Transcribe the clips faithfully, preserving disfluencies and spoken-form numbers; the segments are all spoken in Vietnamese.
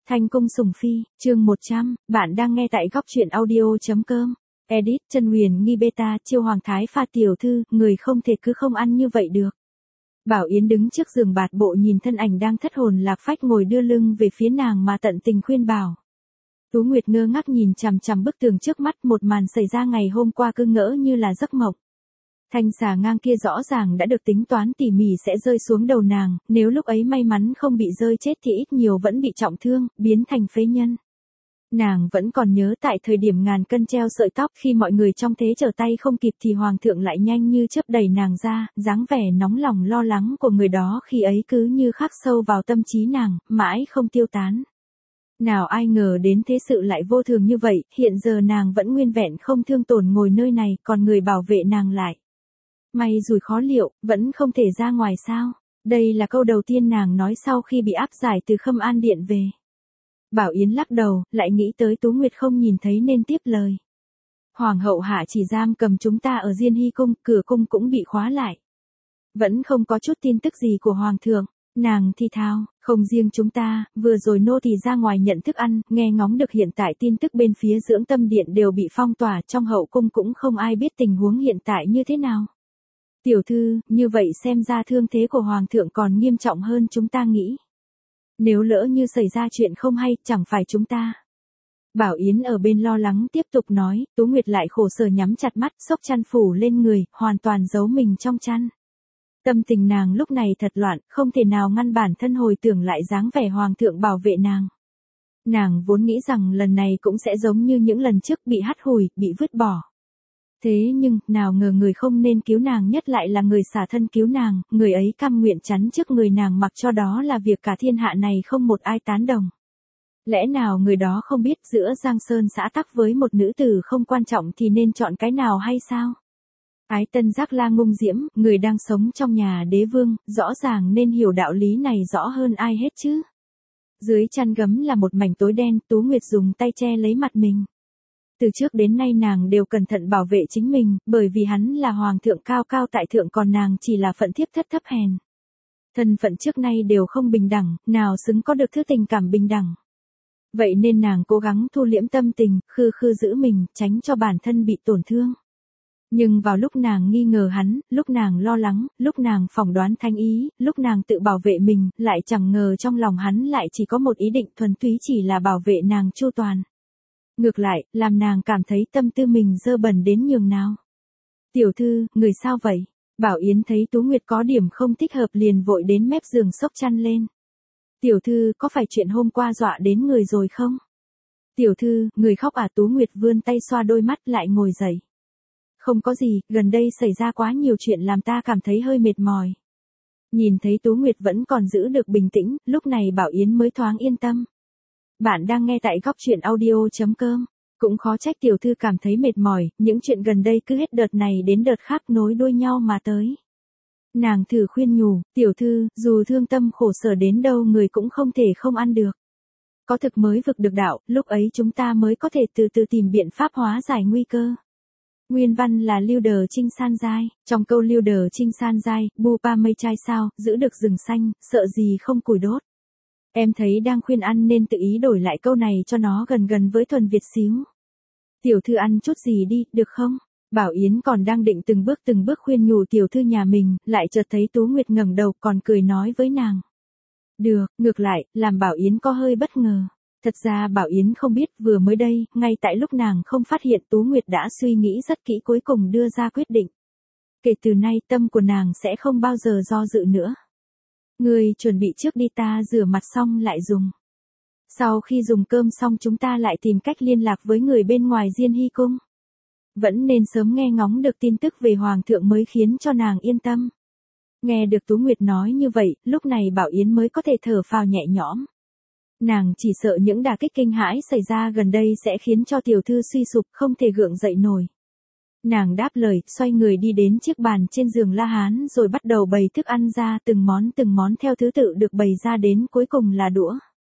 Thanh cung sủng phi, chương một trăm, bạn đang nghe tại góc truyện audio.com. Edit, Chân Huyền nghi beta, chiêu hoàng thái pha tiểu thư, người không thể cứ không ăn như vậy được. Bảo Yến đứng trước giường bạt bộ nhìn thân ảnh đang thất hồn lạc phách ngồi đưa lưng về phía nàng mà tận tình khuyên bảo. Tú Nguyệt ngơ ngác nhìn chằm chằm bức tường trước mắt, một màn xảy ra ngày hôm qua cứ ngỡ như là giấc mộng. Thanh xà ngang kia rõ ràng đã được tính toán tỉ mỉ sẽ rơi xuống đầu nàng, nếu lúc ấy may mắn không bị rơi chết thì ít nhiều vẫn bị trọng thương, biến thành phế nhân. Nàng vẫn còn nhớ tại thời điểm ngàn cân treo sợi tóc, khi mọi người trong thế trở tay không kịp thì hoàng thượng lại nhanh như chớp đẩy nàng ra, dáng vẻ nóng lòng lo lắng của người đó khi ấy cứ như khắc sâu vào tâm trí nàng, mãi không tiêu tán. Nào ai ngờ đến thế sự lại vô thường như vậy, hiện giờ nàng vẫn nguyên vẹn không thương tổn ngồi nơi này, còn người bảo vệ nàng lại. May rủi khó liệu, vẫn không thể ra ngoài sao? Đây là câu đầu tiên nàng nói sau khi bị áp giải từ Khâm An Điện về. Bảo Yến lắc đầu, lại nghĩ tới Tú Nguyệt không nhìn thấy nên tiếp lời. Hoàng hậu hạ chỉ giam cầm chúng ta ở Diên Hy cung, cửa cung cũng bị khóa lại. Vẫn không có chút tin tức gì của hoàng thượng. Nàng thì thào, không riêng chúng ta, vừa rồi nô tỳ ra ngoài nhận thức ăn, nghe ngóng được hiện tại tin tức bên phía dưỡng tâm điện đều bị phong tỏa, trong hậu cung cũng không ai biết tình huống hiện tại như thế nào. Tiểu thư, như vậy xem ra thương thế của hoàng thượng còn nghiêm trọng hơn chúng ta nghĩ. Nếu lỡ như xảy ra chuyện không hay, chẳng phải chúng ta. Bảo Yến ở bên lo lắng tiếp tục nói, Tú Nguyệt lại khổ sở nhắm chặt mắt, xốc chăn phủ lên người, hoàn toàn giấu mình trong chăn. Tâm tình nàng lúc này thật loạn, không thể nào ngăn bản thân hồi tưởng lại dáng vẻ hoàng thượng bảo vệ nàng. Nàng vốn nghĩ rằng lần này cũng sẽ giống như những lần trước, bị hắt hủi, bị vứt bỏ. Thế nhưng, nào ngờ người không nên cứu nàng nhất lại là người xả thân cứu nàng, người ấy cam nguyện chắn trước người nàng mặc cho đó là việc cả thiên hạ này không một ai tán đồng. Lẽ nào người đó không biết giữa Giang Sơn xã tắc với một nữ tử không quan trọng thì nên chọn cái nào hay sao? Ái Tân Giác La Ngung Diễm, người đang sống trong nhà đế vương, rõ ràng nên hiểu đạo lý này rõ hơn ai hết chứ. Dưới chăn gấm là một mảnh tối đen, Tú Nguyệt dùng tay che lấy mặt mình. Từ trước đến nay nàng đều cẩn thận bảo vệ chính mình, bởi vì hắn là hoàng thượng cao cao tại thượng còn nàng chỉ là phận thiếp thất thấp hèn. Thân phận trước nay đều không bình đẳng, nào xứng có được thứ tình cảm bình đẳng. Vậy nên nàng cố gắng thu liễm tâm tình, khư khư giữ mình, tránh cho bản thân bị tổn thương. Nhưng vào lúc nàng nghi ngờ hắn, lúc nàng lo lắng, lúc nàng phỏng đoán thanh ý, lúc nàng tự bảo vệ mình, lại chẳng ngờ trong lòng hắn lại chỉ có một ý định thuần túy chỉ là bảo vệ nàng chu toàn. Ngược lại, làm nàng cảm thấy tâm tư mình dơ bẩn đến nhường nào. Tiểu thư, người sao vậy? Bảo Yến thấy Tú Nguyệt có điểm không thích hợp liền vội đến mép giường xốc chăn lên. Tiểu thư, có phải chuyện hôm qua dọa đến người rồi không? Tiểu thư, người khóc à? Tú Nguyệt vươn tay xoa đôi mắt lại ngồi dậy. Không có gì, gần đây xảy ra quá nhiều chuyện làm ta cảm thấy hơi mệt mỏi. Nhìn thấy Tú Nguyệt vẫn còn giữ được bình tĩnh, lúc này Bảo Yến mới thoáng yên tâm. Bạn đang nghe tại góc truyện audio.com. Cũng khó trách tiểu thư cảm thấy mệt mỏi, những chuyện gần đây cứ hết đợt này đến đợt khác nối đuôi nhau mà tới. Nàng thử khuyên nhủ, tiểu thư, dù thương tâm khổ sở đến đâu người cũng không thể không ăn được. Có thực mới vực được đạo, lúc ấy chúng ta mới có thể từ từ tìm biện pháp hóa giải nguy cơ. Nguyên văn là Lưu Đờ Trinh San Giai, trong câu Lưu Đờ Trinh San Giai, bu pa mây chai sao, giữ được rừng xanh, sợ gì không củi đốt. Em thấy đang khuyên ăn nên tự ý đổi lại câu này cho nó gần gần với thuần Việt xíu. Tiểu thư ăn chút gì đi, được không? Bảo Yến còn đang định từng bước từng bước khuyên nhủ tiểu thư nhà mình, lại chợt thấy Tú Nguyệt ngẩng đầu còn cười nói với nàng. Được, ngược lại, làm Bảo Yến có hơi bất ngờ. Thật ra Bảo Yến không biết vừa mới đây, ngay tại lúc nàng không phát hiện Tú Nguyệt đã suy nghĩ rất kỹ cuối cùng đưa ra quyết định. Kể từ nay tâm của nàng sẽ không bao giờ do dự nữa. Ngươi chuẩn bị trước đi, ta rửa mặt xong lại dùng. Sau khi dùng cơm xong chúng ta lại tìm cách liên lạc với người bên ngoài Diên Hy cung. Vẫn nên sớm nghe ngóng được tin tức về hoàng thượng mới khiến cho nàng yên tâm. Nghe được Tú Nguyệt nói như vậy, lúc này Bảo Yến mới có thể thở phào nhẹ nhõm. Nàng chỉ sợ những đả kích kinh hãi xảy ra gần đây sẽ khiến cho tiểu thư suy sụp không thể gượng dậy nổi. Nàng đáp lời, xoay người đi đến chiếc bàn trên giường La Hán rồi bắt đầu bày thức ăn ra từng món từng món theo thứ tự được bày ra đến cuối cùng là đũa.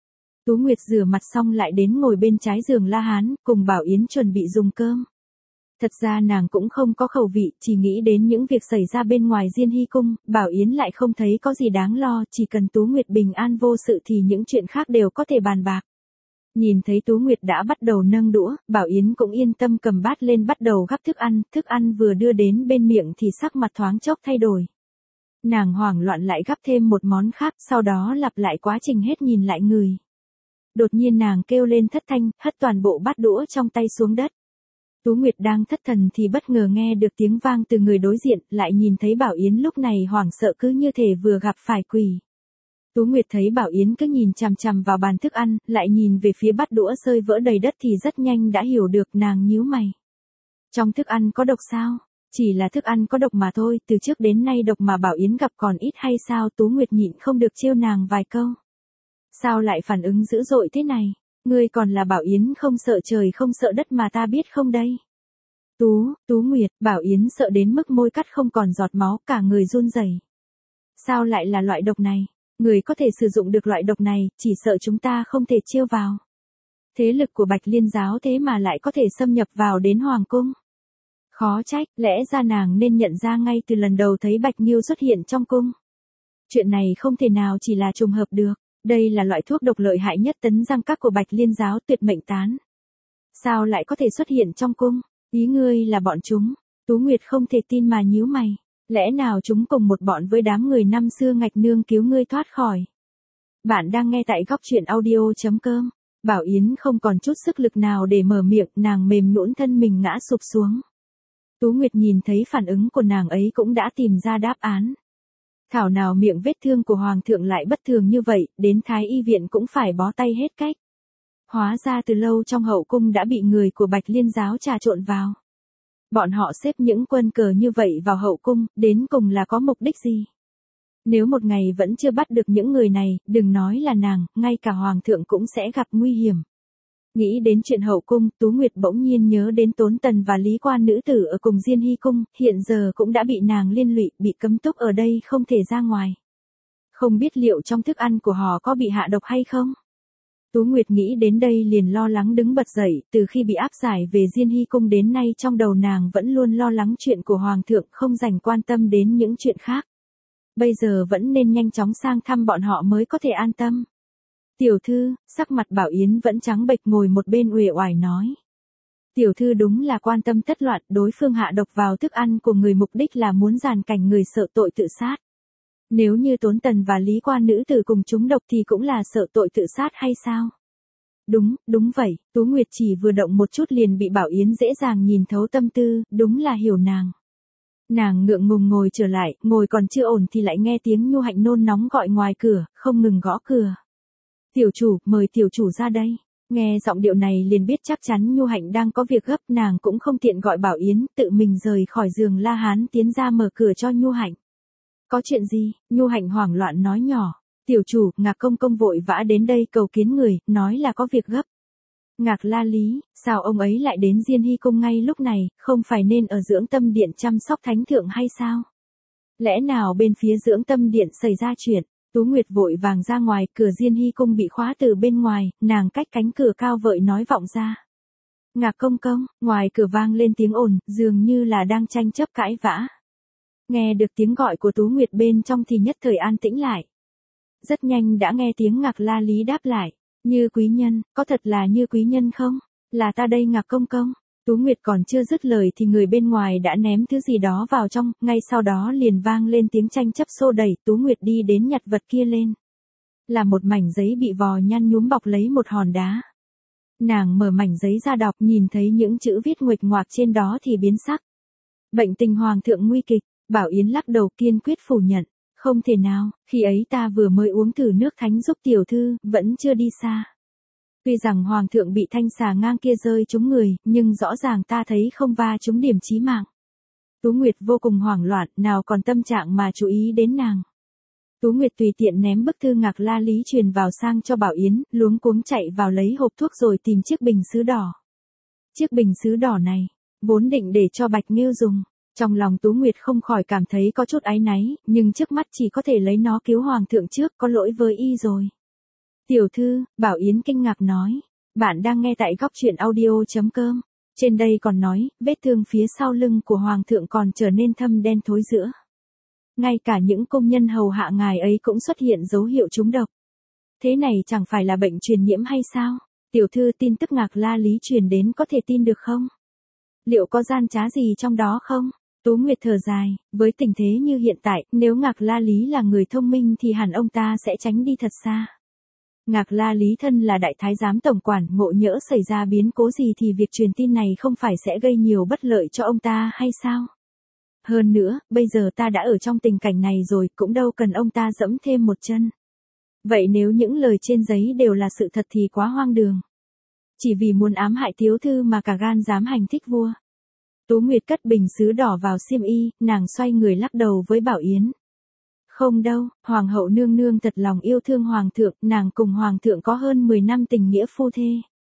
Tú Nguyệt rửa mặt xong lại đến ngồi bên trái giường La Hán cùng Bảo Yến chuẩn bị dùng cơm. Thật ra nàng cũng không có khẩu vị, chỉ nghĩ đến những việc xảy ra bên ngoài Diên Hy cung, Bảo Yến lại không thấy có gì đáng lo, chỉ cần Tú Nguyệt bình an vô sự thì những chuyện khác đều có thể bàn bạc. Nhìn thấy Tú Nguyệt đã bắt đầu nâng đũa, Bảo Yến cũng yên tâm cầm bát lên bắt đầu gắp thức ăn, thức ăn vừa đưa đến bên miệng thì sắc mặt thoáng chốc thay đổi. Nàng hoảng loạn lại gắp thêm một món khác, sau đó lặp lại quá trình hết nhìn lại người. Đột nhiên nàng kêu lên thất thanh, hất toàn bộ bát đũa trong tay xuống đất. Tú Nguyệt đang thất thần thì bất ngờ nghe được tiếng vang từ người đối diện, lại nhìn thấy Bảo Yến lúc này hoảng sợ cứ như thể vừa gặp phải quỷ. Tú Nguyệt thấy Bảo Yến cứ nhìn chằm chằm vào bàn thức ăn, lại nhìn về phía bát đũa rơi vỡ đầy đất thì rất nhanh đã hiểu được, nàng nhíu mày. Trong thức ăn có độc sao? Chỉ là thức ăn có độc mà thôi, từ trước đến nay độc mà Bảo Yến gặp còn ít hay sao? Tú Nguyệt nhịn không được trêu nàng vài câu. Sao lại phản ứng dữ dội thế này? Ngươi còn là Bảo Yến không sợ trời không sợ đất mà ta biết không đây? Tú, Tú Nguyệt, Bảo Yến sợ đến mức môi cắt không còn giọt máu, cả người run rẩy. Sao lại là loại độc này? Người có thể sử dụng được loại độc này, chỉ sợ chúng ta không thể chiêu vào. Thế lực của Bạch Liên giáo thế mà lại có thể xâm nhập vào đến Hoàng cung. Khó trách, lẽ ra nàng nên nhận ra ngay từ lần đầu thấy Bạch Nghiêu xuất hiện trong cung. Chuyện này không thể nào chỉ là trùng hợp được. Đây là loại thuốc độc lợi hại nhất tấn răng các của Bạch Liên giáo, tuyệt mệnh tán. Sao lại có thể xuất hiện trong cung? Ý ngươi là bọn chúng. Tú Nguyệt không thể tin mà nhíu mày. Lẽ nào chúng cùng một bọn với đám người năm xưa Ngạch Nương cứu ngươi thoát khỏi? Bạn đang nghe tại góc truyện audio chấm com. Bảo Yến không còn chút sức lực nào để mở miệng, nàng mềm nhũn thân mình ngã sụp xuống. Tú Nguyệt nhìn thấy phản ứng của nàng ấy cũng đã tìm ra đáp án. Thảo nào miệng vết thương của Hoàng thượng lại bất thường như vậy, đến Thái y viện cũng phải bó tay hết cách. Hóa ra từ lâu trong hậu cung đã bị người của Bạch Liên giáo trà trộn vào. Bọn họ xếp những quân cờ như vậy vào hậu cung, đến cùng là có mục đích gì? Nếu một ngày vẫn chưa bắt được những người này, đừng nói là nàng, ngay cả Hoàng thượng cũng sẽ gặp nguy hiểm. Nghĩ đến chuyện hậu cung, Tú Nguyệt bỗng nhiên nhớ đến Tốn Tần và Lý Quan nữ tử ở cùng Diên Hy cung, hiện giờ cũng đã bị nàng liên lụy, bị cấm túc ở đây không thể ra ngoài. Không biết liệu trong thức ăn của họ có bị hạ độc hay không? Tú Nguyệt nghĩ đến đây liền lo lắng đứng bật dậy, từ khi bị áp giải về Diên Hy cung đến nay trong đầu nàng vẫn luôn lo lắng chuyện của Hoàng thượng, không dành quan tâm đến những chuyện khác. Bây giờ vẫn nên nhanh chóng sang thăm bọn họ mới có thể an tâm. Tiểu thư, sắc mặt Bảo Yến vẫn trắng bệch ngồi một bên uể oải nói. Tiểu thư đúng là quan tâm tất loạn, đối phương hạ độc vào thức ăn của người mục đích là muốn giàn cảnh người sợ tội tự sát. Nếu như Tốn Tần và Lý Quan nữ tử cùng chúng độc thì cũng là sợ tội tự sát hay sao? Đúng, đúng vậy, Tú Nguyệt chỉ vừa động một chút liền bị Bảo Yến dễ dàng nhìn thấu tâm tư, đúng là hiểu nàng. Nàng ngượng ngùng ngồi trở lại, ngồi còn chưa ổn thì lại nghe tiếng Nhu Hạnh nôn nóng gọi ngoài cửa, không ngừng gõ cửa. Tiểu chủ, mời tiểu chủ ra đây. Nghe giọng điệu này liền biết chắc chắn Nhu Hạnh đang có việc gấp, nàng cũng không tiện gọi Bảo Yến, tự mình rời khỏi giường La Hán tiến ra mở cửa cho Nhu Hạnh. Có chuyện gì? Nhu Hạnh hoảng loạn nói nhỏ. Tiểu chủ, Ngạc công công vội vã đến đây cầu kiến người, nói là có việc gấp. Ngạc la lý, sao ông ấy lại đến Diên Hy cung ngay lúc này, không phải nên ở dưỡng tâm điện chăm sóc thánh thượng hay sao? Lẽ nào bên phía dưỡng tâm điện xảy ra chuyện? Tú Nguyệt vội vàng ra ngoài, cửa Diên Hy cung bị khóa từ bên ngoài, nàng cách cánh cửa cao vợi nói vọng ra. Ngạc công công, ngoài cửa vang lên tiếng ồn, dường như là đang tranh chấp cãi vã. Nghe được tiếng gọi của Tú Nguyệt bên trong thì nhất thời an tĩnh lại. Rất nhanh đã nghe tiếng Ngạc la lý đáp lại. Như quý nhân, có thật là Như quý nhân không? Là ta đây Ngạc công công. Tú Nguyệt còn chưa dứt lời thì người bên ngoài đã ném thứ gì đó vào trong, ngay sau đó liền vang lên tiếng tranh chấp xô đẩy, Tú Nguyệt đi đến nhặt vật kia lên. Là một mảnh giấy bị vò nhăn nhúm bọc lấy một hòn đá. Nàng mở mảnh giấy ra đọc, nhìn thấy những chữ viết nguệch ngoạc trên đó thì biến sắc. Bệnh tình Hoàng thượng nguy kịch, Bảo Yến lắc đầu kiên quyết phủ nhận. Không thể nào, khi ấy ta vừa mới uống thử nước thánh giúp tiểu thư, vẫn chưa đi xa. Tuy rằng Hoàng thượng bị thanh xà ngang kia rơi trúng người, nhưng rõ ràng ta thấy không va trúng điểm chí mạng. Tú Nguyệt vô cùng hoảng loạn, nào còn tâm trạng mà chú ý đến nàng. Tú Nguyệt tùy tiện ném bức thư Ngạc la lý truyền vào sang cho Bảo Yến, luống cuống chạy vào lấy hộp thuốc rồi tìm chiếc bình sứ đỏ. Chiếc bình sứ đỏ này, vốn định để cho Bạch Nghiêu dùng. Trong lòng Tú Nguyệt không khỏi cảm thấy có chút áy náy, nhưng trước mắt chỉ có thể lấy nó cứu Hoàng thượng trước, có lỗi với y rồi. Tiểu thư, Bảo Yến kinh ngạc nói, bạn đang nghe tại góc truyện audio chấm com. Trên đây còn nói, vết thương phía sau lưng của Hoàng thượng còn trở nên thâm đen thối rữa. Ngay cả những công nhân hầu hạ ngài ấy cũng xuất hiện dấu hiệu trúng độc. Thế này chẳng phải là bệnh truyền nhiễm hay sao? Tiểu thư, tin tức Ngạc La Lý truyền đến có thể tin được không? Liệu có gian trá gì trong đó không? Tú Nguyệt thở dài, với tình thế như hiện tại, nếu Ngạc La Lý là người thông minh thì hẳn ông ta sẽ tránh đi thật xa. Ngạc La Lý thân là đại thái giám tổng quản, ngộ nhỡ xảy ra biến cố gì thì việc truyền tin này không phải sẽ gây nhiều bất lợi cho ông ta hay sao? Hơn nữa, bây giờ ta đã ở trong tình cảnh này rồi, cũng đâu cần ông ta dẫm thêm một chân. Vậy nếu những lời trên giấy đều là sự thật thì quá hoang đường. Chỉ vì muốn ám hại thiếu thư mà cả gan dám hành thích vua. Tú Nguyệt cất bình sứ đỏ vào xiêm y, nàng xoay người lắc đầu với Bảo Yến. Không đâu, Hoàng hậu nương nương thật lòng yêu thương Hoàng thượng, nàng cùng Hoàng thượng có hơn mười năm tình nghĩa phu thê.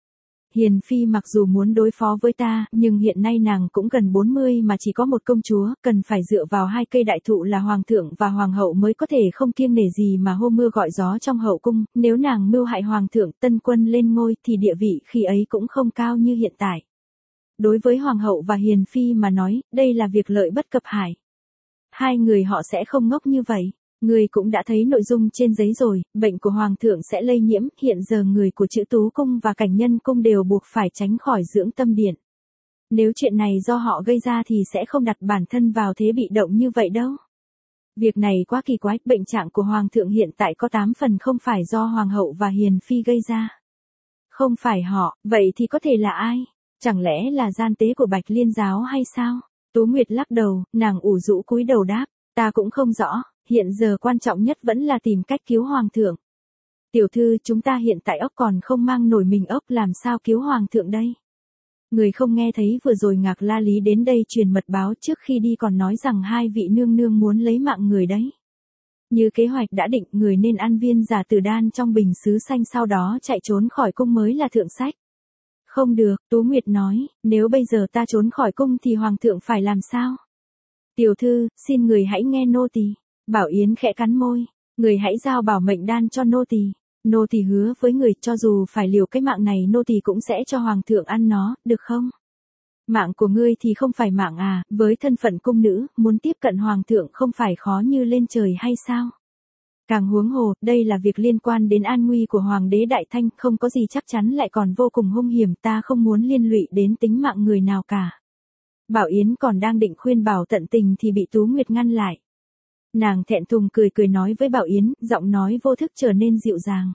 Hiền Phi mặc dù muốn đối phó với ta, nhưng hiện nay nàng cũng gần bốn mươi mà chỉ có một công chúa, cần phải dựa vào hai cây đại thụ là Hoàng thượng và Hoàng hậu mới có thể không kiêng nể gì mà hô mưa gọi gió trong hậu cung, nếu nàng mưu hại Hoàng thượng, Tân Quân lên ngôi thì địa vị khi ấy cũng không cao như hiện tại. Đối với Hoàng hậu và Hiền Phi mà nói, đây là việc lợi bất cập hại. Hai người họ sẽ không ngốc như vậy. Người cũng đã thấy nội dung trên giấy rồi, bệnh của Hoàng thượng sẽ lây nhiễm, hiện giờ người của Chữ Tú Cung và Cảnh Nhân Cung đều buộc phải tránh khỏi dưỡng tâm điện. Nếu chuyện này do họ gây ra thì sẽ không đặt bản thân vào thế bị động như vậy đâu. Việc này quá kỳ quái, bệnh trạng của Hoàng thượng hiện tại có tám phần không phải do Hoàng hậu và Hiền Phi gây ra. Không phải họ, vậy thì có thể là ai? Chẳng lẽ là gian tế của Bạch Liên giáo hay sao? Tú Nguyệt lắc đầu, nàng ủ rũ cúi đầu đáp, ta cũng không rõ. Hiện giờ quan trọng nhất vẫn là tìm cách cứu Hoàng thượng. Tiểu thư, chúng ta hiện tại ốc còn không mang nổi mình ốc, làm sao cứu Hoàng thượng đây? Người không nghe thấy vừa rồi Ngạc La Lý đến đây truyền mật báo, trước khi đi còn nói rằng hai vị nương nương muốn lấy mạng người đấy. Như kế hoạch đã định, người nên ăn viên giả tử đan trong bình sứ xanh sau đó chạy trốn khỏi cung mới là thượng sách. Không được, Tú Nguyệt nói, nếu bây giờ ta trốn khỏi cung thì Hoàng thượng phải làm sao? Tiểu thư, xin người hãy nghe nô tỳ. Bảo Yến khẽ cắn môi, người hãy giao bảo mệnh đan cho nô tỳ. Nô tỳ hứa với người, cho dù phải liều cái mạng này nô tỳ cũng sẽ cho Hoàng thượng ăn nó, được không? Mạng của ngươi thì không phải mạng à, với thân phận cung nữ, muốn tiếp cận Hoàng thượng không phải khó như lên trời hay sao? Càng huống hồ, đây là việc liên quan đến an nguy của Hoàng đế Đại Thanh, không có gì chắc chắn lại còn vô cùng hung hiểm, ta không muốn liên lụy đến tính mạng người nào cả. Bảo Yến còn đang định khuyên bảo tận tình thì bị Tú Nguyệt ngăn lại. Nàng thẹn thùng cười cười nói với Bảo Yến, giọng nói vô thức trở nên dịu dàng.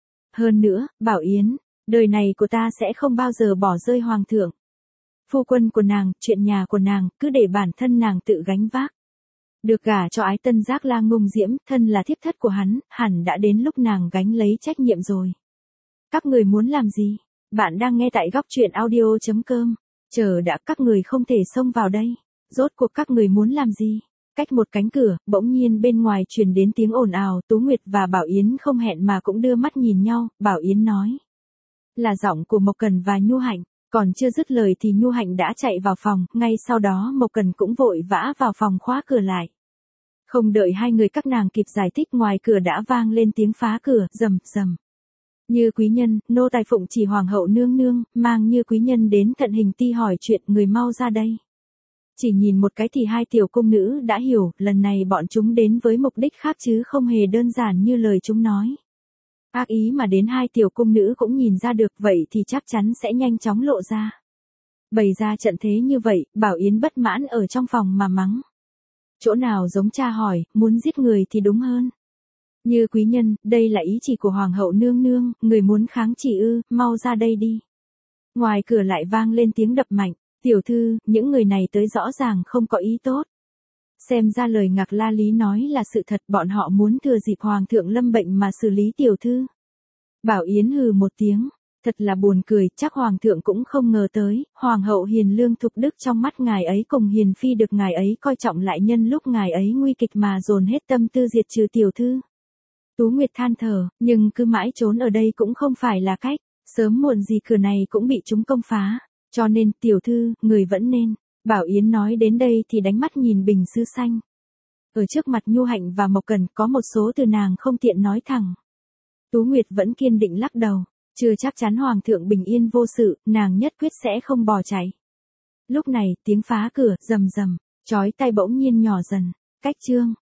Hơn nữa, Bảo Yến, đời này của ta sẽ không bao giờ bỏ rơi Hoàng thượng. Phu quân của nàng, chuyện nhà của nàng, cứ để bản thân nàng tự gánh vác. Được gả cho Ái Tân Giác La Ngông Diễm, thân là thiếp thất của hắn, hẳn đã đến lúc nàng gánh lấy trách nhiệm rồi. Các người muốn làm gì? Bạn đang nghe tại góc truyện audio chấm com. Chờ đã, các người không thể xông vào đây. Rốt cuộc các người muốn làm gì? Cách một cánh cửa, bỗng nhiên bên ngoài truyền đến tiếng ồn ào, Tú Nguyệt và Bảo Yến không hẹn mà cũng đưa mắt nhìn nhau, Bảo Yến nói. Là giọng của Mộc Cần và Nhu Hạnh, còn chưa dứt lời thì Nhu Hạnh đã chạy vào phòng, ngay sau đó Mộc Cần cũng vội vã vào phòng khóa cửa lại. Không đợi hai người các nàng kịp giải thích, ngoài cửa đã vang lên tiếng phá cửa, rầm rầm. Như quý nhân, nô tài phụng chỉ Hoàng hậu nương nương, mang Như quý nhân đến Thận Hình Ti hỏi chuyện, người mau ra đây. Chỉ nhìn một cái thì hai tiểu cung nữ đã hiểu, lần này bọn chúng đến với mục đích khác chứ không hề đơn giản như lời chúng nói. Ác ý mà đến hai tiểu cung nữ cũng nhìn ra được, vậy thì chắc chắn sẽ nhanh chóng lộ ra. Bày ra trận thế như vậy, Bảo Yến bất mãn ở trong phòng mà mắng. Chỗ nào giống cha hỏi, muốn giết người thì đúng hơn. Như quý nhân, đây là ý chỉ của Hoàng hậu nương nương, người muốn kháng chỉ ư, mau ra đây đi. Ngoài cửa lại vang lên tiếng đập mạnh. Tiểu thư, những người này tới rõ ràng không có ý tốt. Xem ra lời Ngạc La Lý nói là sự thật, bọn họ muốn thừa dịp Hoàng thượng lâm bệnh mà xử lý tiểu thư. Bảo Yến hừ một tiếng, thật là buồn cười, chắc Hoàng thượng cũng không ngờ tới, Hoàng hậu hiền lương thục đức trong mắt ngài ấy cùng Hiền Phi được ngài ấy coi trọng, lại nhân lúc ngài ấy nguy kịch mà dồn hết tâm tư diệt trừ tiểu thư. Tú Nguyệt than thở, nhưng cứ mãi trốn ở đây cũng không phải là cách, sớm muộn gì cửa này cũng bị chúng công phá. Cho nên, tiểu thư, người vẫn nên. Bảo Yến nói đến đây thì đánh mắt nhìn bình sứ xanh. Ở trước mặt Nhu Hạnh và Mộc Cần có một số từ nàng không tiện nói thẳng. Tú Nguyệt vẫn kiên định lắc đầu. Chưa chắc chắn Hoàng thượng bình yên vô sự, nàng nhất quyết sẽ không bỏ chạy. Lúc này, tiếng phá cửa, rầm rầm, chói tai bỗng nhiên nhỏ dần. Cách chương.